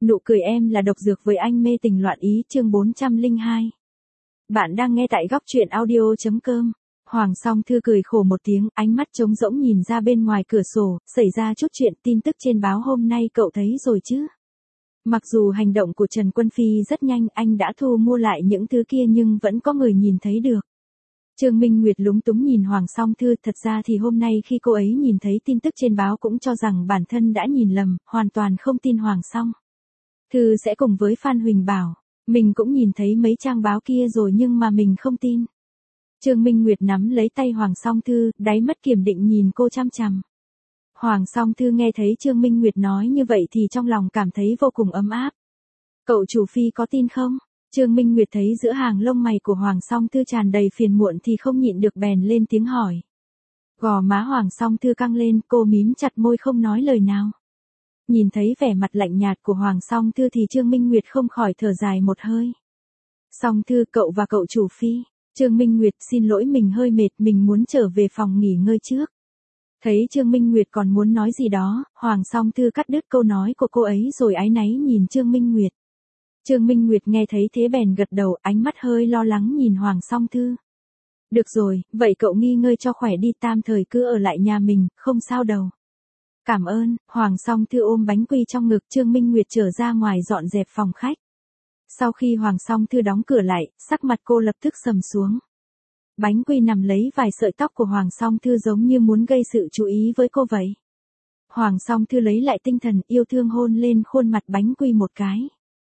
Nụ cười em là độc dược với anh mê tình loạn ý chương 402. Bạn đang nghe tại góc truyện audio.com. Hoàng Song Thư cười khổ một tiếng, ánh mắt trống rỗng nhìn ra bên ngoài cửa sổ, xảy ra chút chuyện tin tức trên báo hôm nay cậu thấy rồi chứ? Mặc dù hành động của Trần Quân Phi rất nhanh, anh đã thu mua lại những thứ kia nhưng vẫn có người nhìn thấy được. Trương Minh Nguyệt lúng túng nhìn Hoàng Song Thư, thật ra thì hôm nay khi cô ấy nhìn thấy tin tức trên báo cũng cho rằng bản thân đã nhìn lầm, hoàn toàn không tin Hoàng Song Thư sẽ cùng với Phan Huỳnh Bảo. Mình cũng nhìn thấy mấy trang báo kia rồi nhưng mà mình không tin. Trương Minh Nguyệt nắm lấy tay Hoàng Song Thư, đáy mắt kiềm định nhìn cô chăm chằm. Hoàng Song Thư nghe thấy Trương Minh Nguyệt nói như vậy thì trong lòng cảm thấy vô cùng ấm áp. Cậu chủ Phi có tin không? Trương Minh Nguyệt thấy giữa hàng lông mày của Hoàng Song Thư tràn đầy phiền muộn thì không nhịn được bèn lên tiếng hỏi. Gò má Hoàng Song Thư căng lên, cô mím chặt môi không nói lời nào. Nhìn thấy vẻ mặt lạnh nhạt của Hoàng Song Thư thì Trương Minh Nguyệt không khỏi thở dài một hơi. Song Thư, cậu và cậu chủ Phi. Trương Minh Nguyệt, xin lỗi, mình hơi mệt, mình muốn trở về phòng nghỉ ngơi trước. Thấy Trương Minh Nguyệt còn muốn nói gì đó, Hoàng Song Thư cắt đứt câu nói của cô ấy rồi áy náy nhìn Trương Minh Nguyệt. Trương Minh Nguyệt nghe thấy thế bèn gật đầu, ánh mắt hơi lo lắng nhìn Hoàng Song Thư. Được rồi, vậy cậu nghỉ ngơi cho khỏe đi, tạm thời cứ ở lại nhà mình, không sao đâu. Cảm ơn. Hoàng Song Thư ôm bánh quy trong ngực, Trương Minh Nguyệt trở ra ngoài dọn dẹp phòng khách. Sau khi Hoàng Song Thư đóng cửa lại, sắc mặt cô lập tức sầm xuống. Bánh quy nằm lấy vài sợi tóc của Hoàng Song Thư giống như muốn gây sự chú ý với cô vậy. Hoàng Song Thư lấy lại tinh thần, yêu thương hôn lên khuôn mặt bánh quy một cái.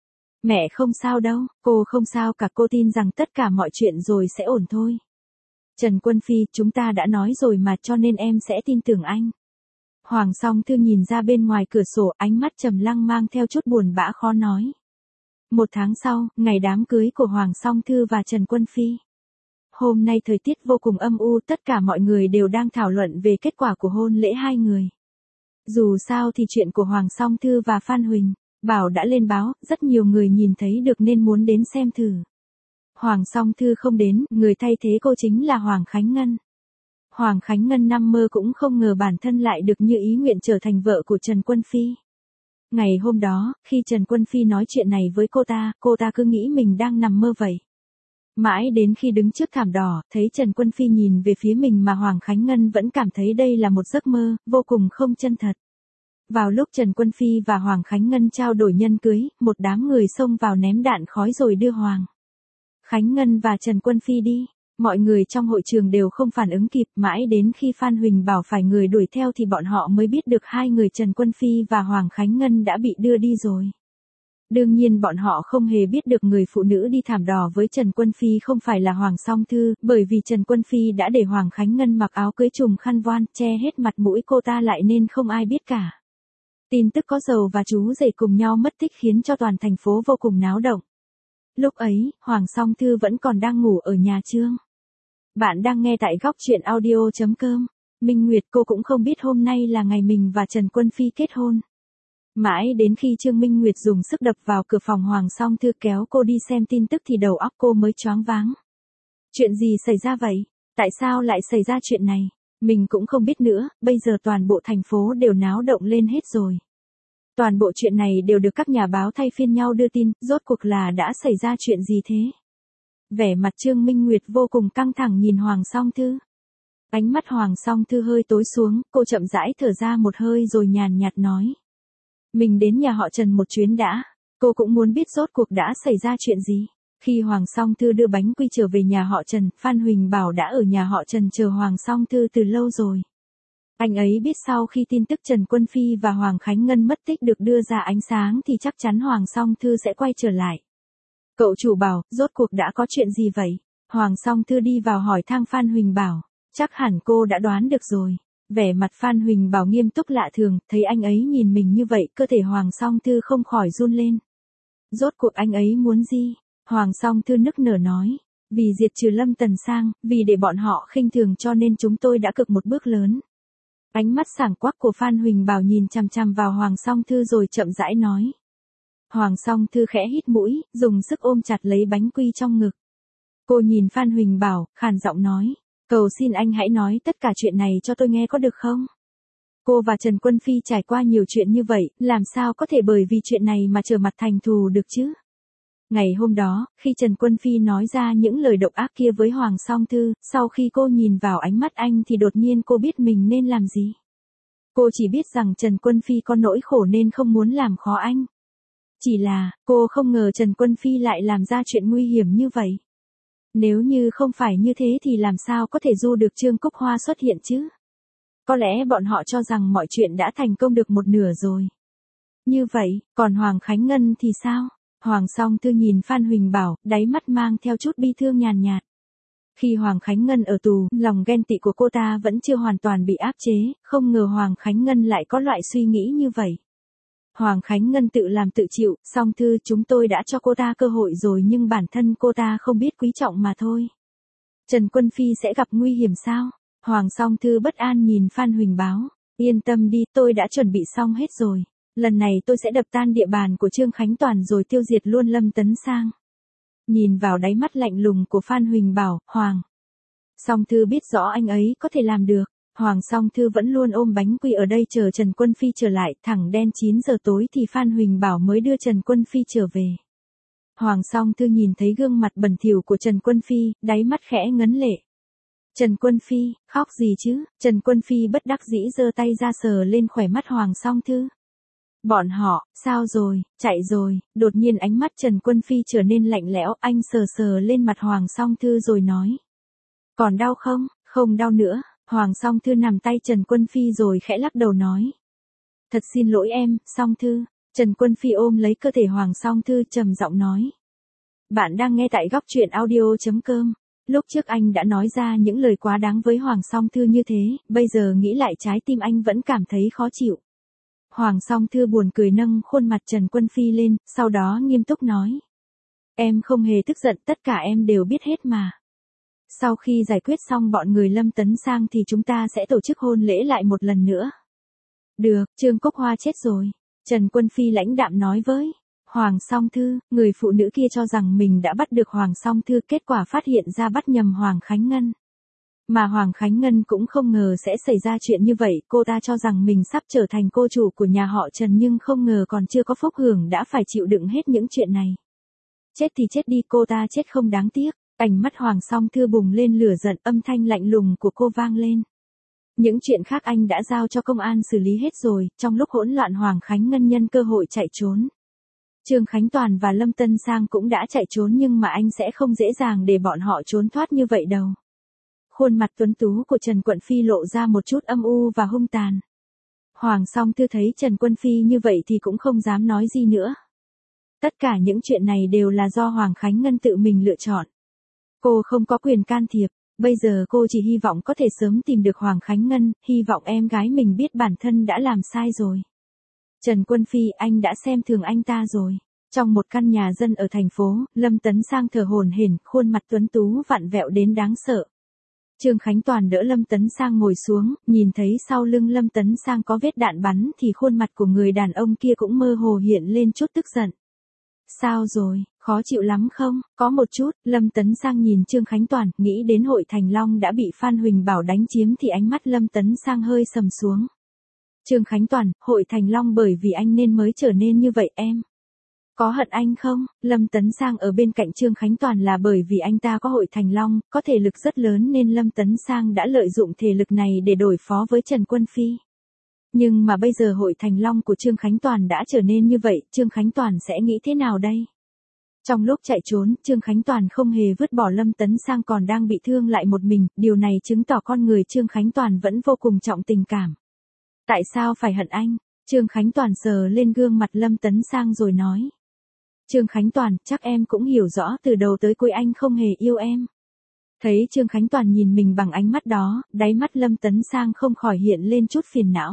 Mẹ không sao đâu, cô không sao cả, cô tin rằng tất cả mọi chuyện rồi sẽ ổn thôi. Trần Quân Phi, chúng ta đã nói rồi mà, cho nên em sẽ tin tưởng anh. Hoàng Song Thư nhìn ra bên ngoài cửa sổ, ánh mắt trầm lắng mang theo chút buồn bã khó nói. 1 tháng sau, ngày đám cưới của Hoàng Song Thư và Trần Quân Phi. Hôm nay thời tiết vô cùng âm u, tất cả mọi người đều đang thảo luận về kết quả của hôn lễ hai người. Dù sao thì chuyện của Hoàng Song Thư và Phan Huỳnh Bảo đã lên báo, rất nhiều người nhìn thấy được nên muốn đến xem thử. Hoàng Song Thư không đến, người thay thế cô chính là Hoàng Khánh Ngân. Hoàng Khánh Ngân nằm mơ cũng không ngờ bản thân lại được như ý nguyện trở thành vợ của Trần Quân Phi. Ngày hôm đó, khi Trần Quân Phi nói chuyện này với cô ta cứ nghĩ mình đang nằm mơ vậy. Mãi đến khi đứng trước thảm đỏ, thấy Trần Quân Phi nhìn về phía mình mà Hoàng Khánh Ngân vẫn cảm thấy đây là một giấc mơ, vô cùng không chân thật. Vào lúc Trần Quân Phi và Hoàng Khánh Ngân trao đổi nhân cưới, một đám người xông vào ném đạn khói rồi đưa Hoàng Khánh Ngân và Trần Quân Phi đi. Mọi người trong hội trường đều không phản ứng kịp, mãi đến khi Phan Huỳnh Bảo phải người đuổi theo thì bọn họ mới biết được hai người Trần Quân Phi và Hoàng Khánh Ngân đã bị đưa đi rồi. Đương nhiên bọn họ không hề biết được người phụ nữ đi thảm đỏ với Trần Quân Phi không phải là Hoàng Song Thư, bởi vì Trần Quân Phi đã để Hoàng Khánh Ngân mặc áo cưới trùm khăn voan, che hết mặt mũi cô ta lại nên không ai biết cả. Tin tức có dầu và chú rể cùng nhau mất tích khiến cho toàn thành phố vô cùng náo động. Lúc ấy, Hoàng Song Thư vẫn còn đang ngủ ở nhà Trương. Bạn đang nghe tại góc truyện audio.com. Minh Nguyệt, cô cũng không biết hôm nay là ngày mình và Trần Quân Phi kết hôn. Mãi đến khi Trương Minh Nguyệt dùng sức đập vào cửa phòng Hoàng Song Thư kéo cô đi xem tin tức thì đầu óc cô mới choáng váng. Chuyện gì xảy ra vậy? Tại sao lại xảy ra chuyện này? Mình cũng không biết nữa, bây giờ toàn bộ thành phố đều náo động lên hết rồi. Toàn bộ chuyện này đều được các nhà báo thay phiên nhau đưa tin, rốt cuộc là đã xảy ra chuyện gì thế? Vẻ mặt Trương Minh Nguyệt vô cùng căng thẳng nhìn Hoàng Song Thư. Ánh mắt Hoàng Song Thư hơi tối xuống, cô chậm rãi thở ra một hơi rồi nhàn nhạt nói. Mình đến nhà họ Trần một chuyến đã, cô cũng muốn biết rốt cuộc đã xảy ra chuyện gì. Khi Hoàng Song Thư đưa bánh quy trở về nhà họ Trần, Phan Huỳnh Bảo đã ở nhà họ Trần chờ Hoàng Song Thư từ lâu rồi. Anh ấy biết sau khi tin tức Trần Quân Phi và Hoàng Khánh Ngân mất tích được đưa ra ánh sáng thì chắc chắn Hoàng Song Thư sẽ quay trở lại. Cậu chủ Bảo, rốt cuộc đã có chuyện gì vậy? Hoàng Song Thư đi vào hỏi thăm Phan Huỳnh Bảo. Chắc hẳn cô đã đoán được rồi. Vẻ mặt Phan Huỳnh Bảo nghiêm túc lạ thường, thấy anh ấy nhìn mình như vậy, cơ thể Hoàng Song Thư không khỏi run lên. Rốt cuộc anh ấy muốn gì? Hoàng Song Thư nức nở nói. Vì diệt trừ Lâm Tần Sang, vì để bọn họ khinh thường cho nên chúng tôi đã cực một bước lớn. Ánh mắt sảng quắc của Phan Huỳnh Bảo nhìn chằm chằm vào Hoàng Song Thư rồi chậm rãi nói. Hoàng Song Thư khẽ hít mũi, dùng sức ôm chặt lấy bánh quy trong ngực. Cô nhìn Phan Huỳnh Bảo, khàn giọng nói. Cầu xin anh hãy nói tất cả chuyện này cho tôi nghe có được không? Cô và Trần Quân Phi trải qua nhiều chuyện như vậy, làm sao có thể bởi vì chuyện này mà trở mặt thành thù được chứ? Ngày hôm đó, khi Trần Quân Phi nói ra những lời độc ác kia với Hoàng Song Thư, sau khi cô nhìn vào ánh mắt anh thì đột nhiên cô biết mình nên làm gì. Cô chỉ biết rằng Trần Quân Phi có nỗi khổ nên không muốn làm khó anh. Chỉ là, cô không ngờ Trần Quân Phi lại làm ra chuyện nguy hiểm như vậy. Nếu như không phải như thế thì làm sao có thể du được Trương Cúc Hoa xuất hiện chứ? Có lẽ bọn họ cho rằng mọi chuyện đã thành công được một nửa rồi. Như vậy, còn Hoàng Khánh Ngân thì sao? Hoàng Song Thư nhìn Phan Huỳnh Bảo, đáy mắt mang theo chút bi thương nhàn nhạt. Khi Hoàng Khánh Ngân ở tù, lòng ghen tị của cô ta vẫn chưa hoàn toàn bị áp chế, không ngờ Hoàng Khánh Ngân lại có loại suy nghĩ như vậy. Hoàng Khánh Ngân tự làm tự chịu, Song Thư chúng tôi đã cho cô ta cơ hội rồi nhưng bản thân cô ta không biết quý trọng mà thôi. Trần Quân Phi sẽ gặp nguy hiểm sao? Hoàng Song Thư bất an nhìn Phan Huỳnh Báo. Yên tâm đi, tôi đã chuẩn bị xong hết rồi. Lần này tôi sẽ đập tan địa bàn của Trương Khánh Toàn rồi tiêu diệt luôn Lâm Tấn Sang. Nhìn vào đáy mắt lạnh lùng của Phan Huỳnh Bảo, Hoàng Song Thư biết rõ anh ấy có thể làm được. Hoàng Song Thư vẫn luôn ôm bánh quy ở đây chờ Trần Quân Phi trở lại, thẳng đen 9 giờ tối thì Phan Huỳnh Bảo mới đưa Trần Quân Phi trở về. Hoàng Song Thư nhìn thấy gương mặt bẩn thỉu của Trần Quân Phi, đáy mắt khẽ ngấn lệ. Trần Quân Phi, khóc gì chứ? Trần Quân Phi bất đắc dĩ giơ tay ra sờ lên khóe mắt Hoàng Song Thư. Bọn họ, sao rồi, chạy rồi, đột nhiên ánh mắt Trần Quân Phi trở nên lạnh lẽo, anh sờ sờ lên mặt Hoàng Song Thư rồi nói. Còn đau không? Không đau nữa. Hoàng Song Thư nằm tay Trần Quân Phi rồi khẽ lắc đầu nói. Thật xin lỗi em, Song Thư. Trần Quân Phi ôm lấy cơ thể Hoàng Song Thư trầm giọng nói. Bạn đang nghe tại góc truyện audio.com. Lúc trước anh đã nói ra những lời quá đáng với Hoàng Song Thư như thế, bây giờ nghĩ lại trái tim anh vẫn cảm thấy khó chịu. Hoàng Song Thư buồn cười nâng khuôn mặt Trần Quân Phi lên, sau đó nghiêm túc nói. Em không hề tức giận, tất cả em đều biết hết mà. Sau khi giải quyết xong bọn người Lâm Tấn Sang thì chúng ta sẽ tổ chức hôn lễ lại một lần nữa. Được, Trương Cúc Hoa chết rồi. Trần Quân Phi lãnh đạm nói với Hoàng Song Thư, người phụ nữ kia cho rằng mình đã bắt được Hoàng Song Thư, kết quả phát hiện ra bắt nhầm Hoàng Khánh Ngân. Mà Hoàng Khánh Ngân cũng không ngờ sẽ xảy ra chuyện như vậy, cô ta cho rằng mình sắp trở thành cô chủ của nhà họ Trần nhưng không ngờ còn chưa có phúc hưởng đã phải chịu đựng hết những chuyện này. Chết thì chết đi, cô ta chết không đáng tiếc. Ánh mắt Hoàng Song Thư bùng lên lửa giận, âm thanh lạnh lùng của cô vang lên. Những chuyện khác anh đã giao cho công an xử lý hết rồi, trong lúc hỗn loạn Hoàng Khánh Ngân nhân cơ hội chạy trốn. Trương Khánh Toàn và Lâm Tân Sang cũng đã chạy trốn nhưng mà anh sẽ không dễ dàng để bọn họ trốn thoát như vậy đâu. Khuôn mặt tuấn tú của Trần Quân Phi lộ ra một chút âm u và hung tàn. Hoàng Song Thư thấy Trần Quân Phi như vậy thì cũng không dám nói gì nữa. Tất cả những chuyện này đều là do Hoàng Khánh Ngân tự mình lựa chọn. Cô không có quyền can thiệp, bây giờ cô chỉ hy vọng có thể sớm tìm được Hoàng Khánh Ngân, hy vọng em gái mình biết bản thân đã làm sai rồi. Trần Quân Phi, anh đã xem thường anh ta rồi. Trong một căn nhà dân ở thành phố, Lâm Tấn Sang thở hổn hển, khuôn mặt tuấn tú vặn vẹo đến đáng sợ. Trương Khánh Toàn đỡ Lâm Tấn Sang ngồi xuống, nhìn thấy sau lưng Lâm Tấn Sang có vết đạn bắn thì khuôn mặt của người đàn ông kia cũng mơ hồ hiện lên chút tức giận. Sao rồi, khó chịu lắm không? Có một chút, Lâm Tấn Sang nhìn Trương Khánh Toàn, nghĩ đến Hội Thành Long đã bị Phan Huỳnh Bảo đánh chiếm thì ánh mắt Lâm Tấn Sang hơi sầm xuống. Trương Khánh Toàn, Hội Thành Long bởi vì anh nên mới trở nên như vậy em. Có hận anh không? Lâm Tấn Sang ở bên cạnh Trương Khánh Toàn là bởi vì anh ta có Hội Thành Long, có thể lực rất lớn nên Lâm Tấn Sang đã lợi dụng thể lực này để đối phó với Trần Quân Phi. Nhưng mà bây giờ Hội Thành Long của Trương Khánh Toàn đã trở nên như vậy, Trương Khánh Toàn sẽ nghĩ thế nào đây? Trong lúc chạy trốn, Trương Khánh Toàn không hề vứt bỏ Lâm Tấn Sang còn đang bị thương lại một mình, điều này chứng tỏ con người Trương Khánh Toàn vẫn vô cùng trọng tình cảm. Tại sao phải hận anh? Trương Khánh Toàn sờ lên gương mặt Lâm Tấn Sang rồi nói. Trương Khánh Toàn, chắc em cũng hiểu rõ từ đầu tới cuối anh không hề yêu em. Thấy Trương Khánh Toàn nhìn mình bằng ánh mắt đó, đáy mắt Lâm Tấn Sang không khỏi hiện lên chút phiền não.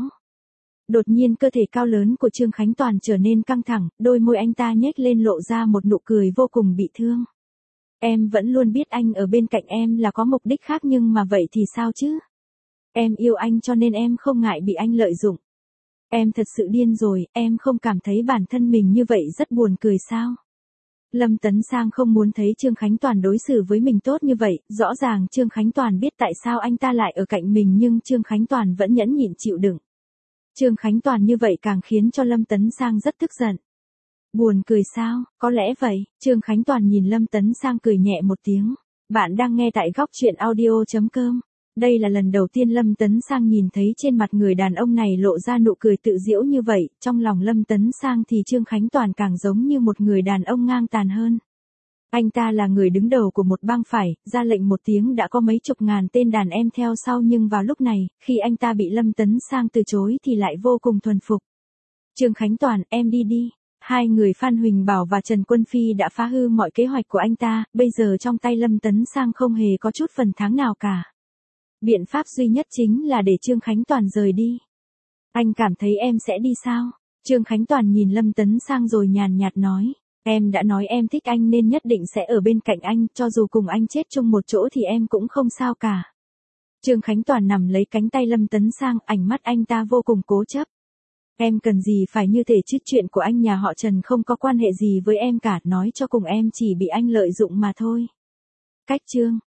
Đột nhiên cơ thể cao lớn của Trương Khánh Toàn trở nên căng thẳng, đôi môi anh ta nhếch lên lộ ra một nụ cười vô cùng bị thương. Em vẫn luôn biết anh ở bên cạnh em là có mục đích khác nhưng mà vậy thì sao chứ? Em yêu anh cho nên em không ngại bị anh lợi dụng. Em thật sự điên rồi, em không cảm thấy bản thân mình như vậy rất buồn cười sao? Lâm Tấn Sang không muốn thấy Trương Khánh Toàn đối xử với mình tốt như vậy, rõ ràng Trương Khánh Toàn biết tại sao anh ta lại ở cạnh mình nhưng Trương Khánh Toàn vẫn nhẫn nhịn chịu đựng. Trương Khánh Toàn như vậy càng khiến cho Lâm Tấn Sang rất tức giận. Buồn cười sao, có lẽ vậy, Trương Khánh Toàn nhìn Lâm Tấn Sang cười nhẹ một tiếng. Bạn đang nghe tại góc truyện audio.com. Đây là lần đầu tiên Lâm Tấn Sang nhìn thấy trên mặt người đàn ông này lộ ra nụ cười tự giễu như vậy, trong lòng Lâm Tấn Sang thì Trương Khánh Toàn càng giống như một người đàn ông ngang tàn hơn. Anh ta là người đứng đầu của một bang phải, ra lệnh một tiếng đã có mấy chục ngàn tên đàn em theo sau, nhưng vào lúc này, khi anh ta bị Lâm Tấn Sang từ chối thì lại vô cùng thuần phục. Trương Khánh Toàn, em đi đi. Hai người Phan Huỳnh Bảo và Trần Quân Phi đã phá hư mọi kế hoạch của anh ta, bây giờ trong tay Lâm Tấn Sang không hề có chút phần thắng nào cả. Biện pháp duy nhất chính là để Trương Khánh Toàn rời đi. Anh cảm thấy em sẽ đi sao? Trương Khánh Toàn nhìn Lâm Tấn Sang rồi nhàn nhạt nói. Em đã nói em thích anh nên nhất định sẽ ở bên cạnh anh, cho dù cùng anh chết chung một chỗ thì em cũng không sao cả. Trương Khánh Toàn nằm lấy cánh tay Lâm Tấn Sang, ánh mắt anh ta vô cùng cố chấp. Em cần gì phải như thế chứ, chuyện của anh nhà họ Trần không có quan hệ gì với em cả, nói cho cùng em chỉ bị anh lợi dụng mà thôi. Cách Trương